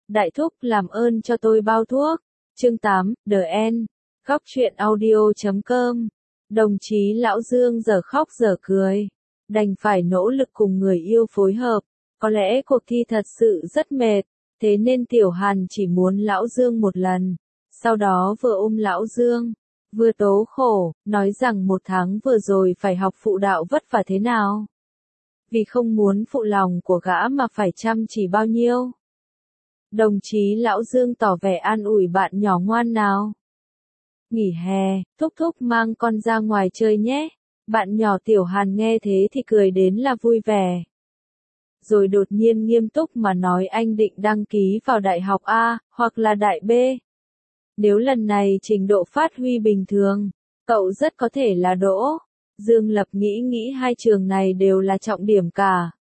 Đại thúc làm ơn cho tôi bao thuốc. Chương 8, The End. Góc truyện audio.com. Đồng chí lão Dương giờ khóc giờ cười. Đành phải nỗ lực cùng người yêu phối hợp. Có lẽ cuộc thi thật sự rất mệt. Thế nên Tiểu Hàn chỉ muốn lão Dương một lần. Sau đó vừa ôm lão Dương, vừa tố khổ, nói rằng 1 tháng vừa rồi phải học phụ đạo vất vả thế nào. Vì không muốn phụ lòng của gã mà phải chăm chỉ bao nhiêu. Đồng chí lão Dương tỏ vẻ an ủi bạn nhỏ ngoan nào. Nghỉ hè, thúc thúc mang con ra ngoài chơi nhé. Bạn nhỏ Tiểu Hàn nghe thế thì cười đến là vui vẻ. Rồi đột nhiên nghiêm túc mà nói anh định đăng ký vào đại học A, hoặc là đại B. Nếu lần này trình độ phát huy bình thường, cậu rất có thể là đỗ. Dương Lập nghĩ hai trường này đều là trọng điểm cả.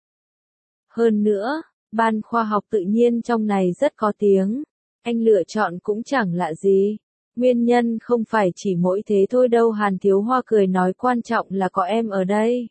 Hơn nữa, ban khoa học tự nhiên trong này rất có tiếng. Anh lựa chọn cũng chẳng lạ gì. Nguyên nhân không phải chỉ mỗi thế thôi đâu. Hàn Thiếu Hoa cười nói, quan trọng là có em ở đây.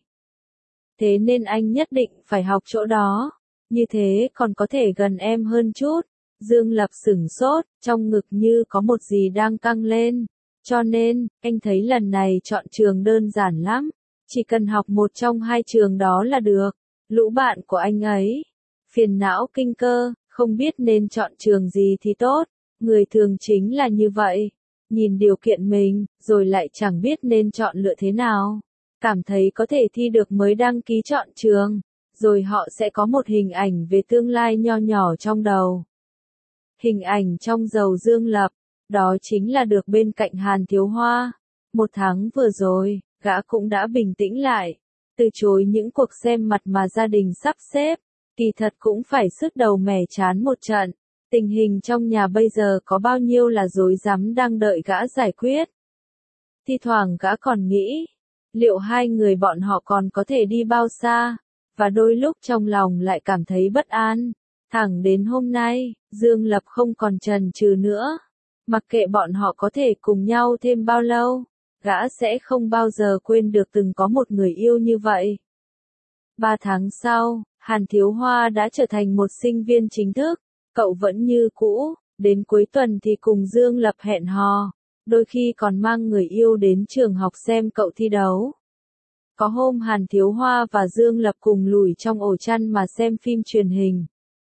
Thế nên anh nhất định phải học chỗ đó. Như thế còn có thể gần em hơn chút. Dương Lập sửng sốt, trong ngực như có một gì đang căng lên. Cho nên, anh thấy lần này chọn trường đơn giản lắm. Chỉ cần học một trong 2 trường đó là được. Lũ bạn của anh ấy, phiền não kinh cơ, không biết nên chọn trường gì thì tốt. Người thường chính là như vậy. Nhìn điều kiện mình, rồi lại chẳng biết nên chọn lựa thế nào. Cảm thấy có thể thi được mới đăng ký chọn trường. Rồi họ sẽ có một hình ảnh về tương lai nho nhỏ trong đầu. Hình ảnh trong đầu Dương Lập, đó chính là được bên cạnh Hàn Thiếu Hoa. 1 tháng vừa rồi, gã cũng đã bình tĩnh lại, từ chối những cuộc xem mặt mà gia đình sắp xếp, kỳ thật cũng phải sứt đầu mẻ trán một trận. Tình hình trong nhà bây giờ có bao nhiêu là rối rắm đang đợi gã giải quyết. Thi thoảng gã còn nghĩ, liệu 2 người bọn họ còn có thể đi bao xa, và đôi lúc trong lòng lại cảm thấy bất an. Thẳng đến hôm nay, Dương Lập không còn chần chừ nữa. Mặc kệ bọn họ có thể cùng nhau thêm bao lâu, gã sẽ không bao giờ quên được từng có một người yêu như vậy. 3 tháng sau, Hàn Thiếu Hoa đã trở thành một sinh viên chính thức. Cậu vẫn như cũ, đến cuối tuần thì cùng Dương Lập hẹn hò. Đôi khi còn mang người yêu đến trường học xem cậu thi đấu. Có hôm Hàn Thiếu Hoa và Dương Lập cùng lủi trong ổ chăn mà xem phim truyền hình.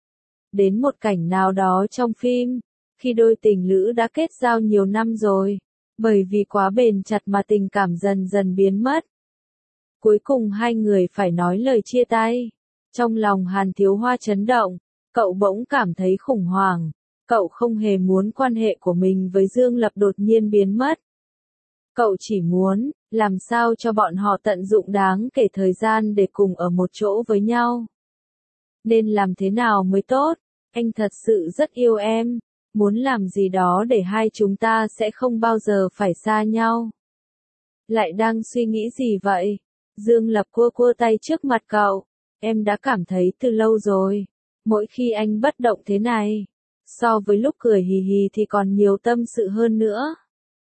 Đến một cảnh nào đó trong phim, khi đôi tình lữ đã kết giao nhiều năm rồi, bởi vì quá bền chặt mà tình cảm dần dần biến mất. Cuối cùng 2 người phải nói lời chia tay. Trong lòng Hàn Thiếu Hoa chấn động, cậu bỗng cảm thấy khủng hoảng. Cậu không hề muốn quan hệ của mình với Dương Lập đột nhiên biến mất. Cậu chỉ muốn, làm sao cho bọn họ tận dụng đáng kể thời gian để cùng ở một chỗ với nhau. Nên làm thế nào mới tốt? Anh thật sự rất yêu em. Muốn làm gì đó để hai chúng ta sẽ không bao giờ phải xa nhau. Lại đang suy nghĩ gì vậy? Dương Lập cua cua tay trước mặt cậu. Em đã cảm thấy từ lâu rồi. Mỗi khi anh bất động thế này, so với lúc cười hì hì thì còn nhiều tâm sự hơn nữa.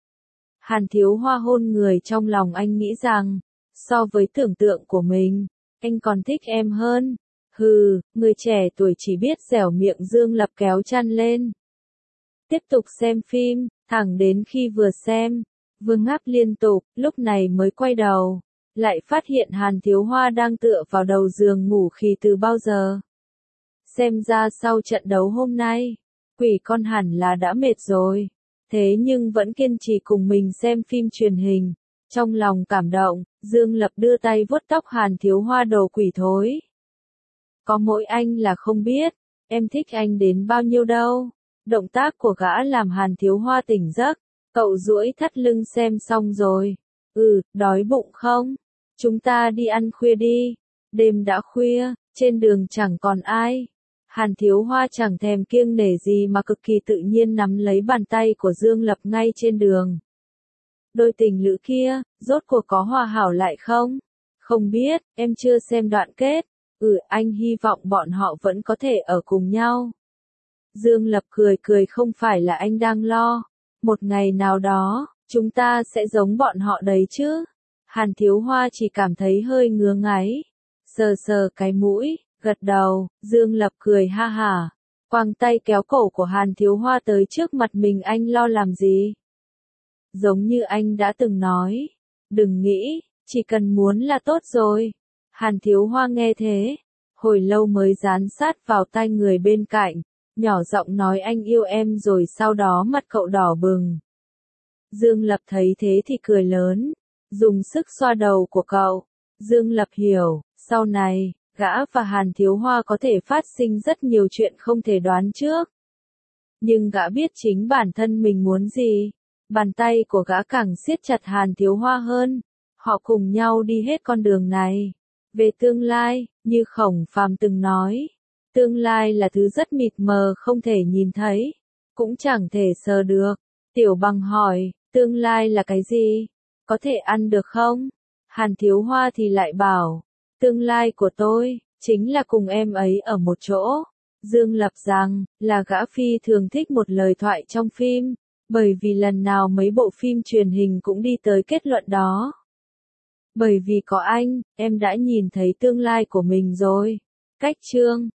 Hàn Thiếu Hoa hôn người trong lòng anh nghĩ rằng, so với tưởng tượng của mình, anh còn thích em hơn. Hừ, người trẻ tuổi chỉ biết dẻo miệng. Dương Lập kéo chăn lên. Tiếp tục xem phim, thẳng đến khi vừa xem, vừa ngáp liên tục, lúc này mới quay đầu. Lại phát hiện Hàn Thiếu Hoa đang tựa vào đầu giường ngủ khì từ bao giờ. Xem ra sau trận đấu hôm nay, quỷ con hẳn là đã mệt rồi. Thế nhưng vẫn kiên trì cùng mình xem phim truyền hình. Trong lòng cảm động, Dương Lập đưa tay vuốt tóc Hàn Thiếu Hoa, đồ quỷ thối. Có mỗi anh là không biết, em thích anh đến bao nhiêu đâu. Động tác của gã làm Hàn Thiếu Hoa tỉnh giấc. Cậu duỗi thắt lưng xem xong rồi. Đói bụng không? Chúng ta đi ăn khuya đi. Đêm đã khuya, trên đường chẳng còn ai. Hàn Thiếu Hoa chẳng thèm kiêng nể gì mà cực kỳ tự nhiên nắm lấy bàn tay của Dương Lập ngay trên đường. Đôi tình lữ kia, rốt cuộc có hòa hảo lại không? Không biết, em chưa xem đoạn kết. Anh hy vọng bọn họ vẫn có thể ở cùng nhau. Dương Lập cười cười, không phải là anh đang lo. Một ngày nào đó, chúng ta sẽ giống bọn họ đấy chứ. Hàn Thiếu Hoa chỉ cảm thấy hơi ngứa ngáy. Sờ sờ cái mũi, gật đầu, Dương Lập cười ha hả. quàng tay kéo cổ của Hàn Thiếu Hoa tới trước mặt mình, anh lo làm gì? Giống như anh đã từng nói, đừng nghĩ, chỉ cần muốn là tốt rồi. Hàn Thiếu Hoa nghe thế, hồi lâu mới dán sát vào tai người bên cạnh, nhỏ giọng nói anh yêu em, rồi sau đó mặt cậu đỏ bừng. Dương Lập thấy thế thì cười lớn, dùng sức xoa đầu của cậu. Dương Lập hiểu, sau này, gã và Hàn Thiếu Hoa có thể phát sinh rất nhiều chuyện không thể đoán trước. Nhưng gã biết chính bản thân mình muốn gì. Bàn tay của gã càng siết chặt Hàn Thiếu Hoa hơn. Họ cùng nhau đi hết con đường này. Về tương lai, như Khổng Phàm từng nói, tương lai là thứ rất mịt mờ, không thể nhìn thấy, cũng chẳng thể sờ được. Tiểu Bằng hỏi, tương lai là cái gì? Có thể ăn được không? Hàn Thiếu Hoa thì lại bảo, tương lai của tôi, chính là cùng em ấy ở một chỗ. Dương Lập rằng, là gã phi thường thích một lời thoại trong phim, bởi vì lần nào mấy bộ phim truyền hình cũng đi tới kết luận đó. Bởi vì có anh, em đã nhìn thấy tương lai của mình rồi. Cách chương